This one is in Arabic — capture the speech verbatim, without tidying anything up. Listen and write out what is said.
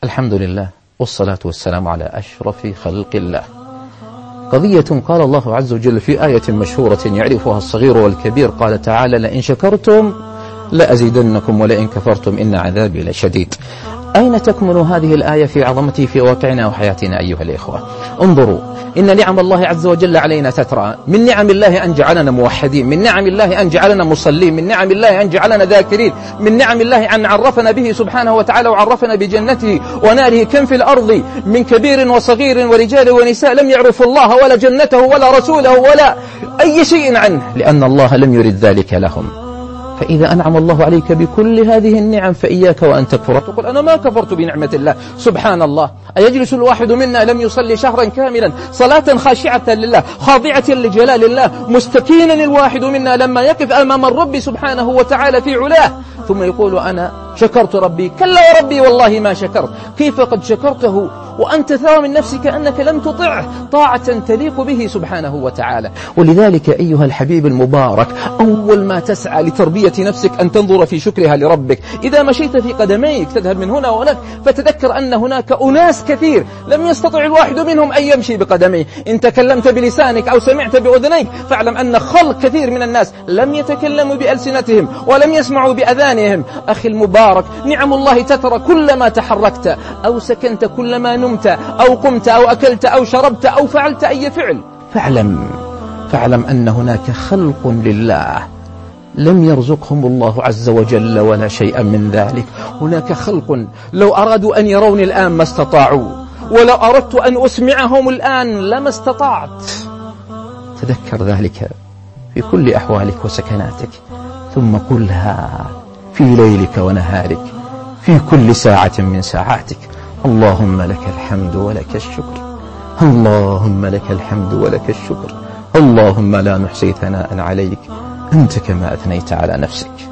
الحمد لله والصلاة والسلام على أشرف خلق الله. قضية قال الله عز وجل في آية مشهورة يعرفها الصغير والكبير، قال تعالى: لئن شكرتم لأزيدنكم ولئن كفرتم إن عذابي لشديد. أين تكمن هذه الآية في عظمته في واقعنا وحياتنا أيها الإخوة؟ انظروا، إن نعم الله عز وجل علينا تترى. من نعم الله أن جعلنا موحدين، من نعم الله أن جعلنا مصلين، من نعم الله أن جعلنا ذاكرين، من نعم الله أن عرفنا به سبحانه وتعالى وعرفنا بجنته وناره. كم في الأرض من كبير وصغير ورجال ونساء لم يعرفوا الله ولا جنته ولا رسوله ولا أي شيء عنه، لأن الله لم يرد ذلك لهم. فإذا أنعم الله عليك بكل هذه النعم فإياك وأن تكفر، تقول أنا ما كفرت بنعمة الله. سبحان الله، أيجلس الواحد منا لم يصلي شهرا كاملا صلاة خاشعة لله خاضعة لجلال الله، مستكينا الواحد منا لما يقف أمام الرب سبحانه وتعالى في علاه ثم يقول أنا شكرت ربي؟ كلا يا ربي والله ما شكرت. كيف قد شكرته وأنت ترى من نفسك أنك لم تطعه طاعة تليق به سبحانه وتعالى؟ ولذلك أيها الحبيب المبارك، أول ما تسعى لتربية نفسك أن تنظر في شكرها لربك. إذا مشيت في قدميك تذهب من هنا وهناك، فتذكر أن هناك أناس كثير لم يستطع الواحد منهم أن يمشي بقدميه. إن تكلمت بلسانك أو سمعت بأذنيك فاعلم أن خلق كثير من الناس لم يتكلموا بألسنتهم ولم يسمعوا بأذانهم. أخي المبارك، نعم الله تترى كلما تحركت أو سكنت، كلما نمت أو قمت أو أكلت أو شربت أو فعلت أي فعل، فاعلم فاعلم أن هناك خلق لله لم يرزقهم الله عز وجل ولا شيئا من ذلك. هناك خلق لو أرادوا أن يروني الآن ما استطاعوا، ولو أردت أن أسمعهم الآن لما استطعت. تذكر ذلك في كل أحوالك وسكناتك، ثم قلها في ليلك ونهارك في كل ساعة من ساعاتك: اللهم لك الحمد ولك الشكر، اللهم لك الحمد ولك الشكر، اللهم لا نحصي ثناء عليك أنت كما أثنيت على نفسك.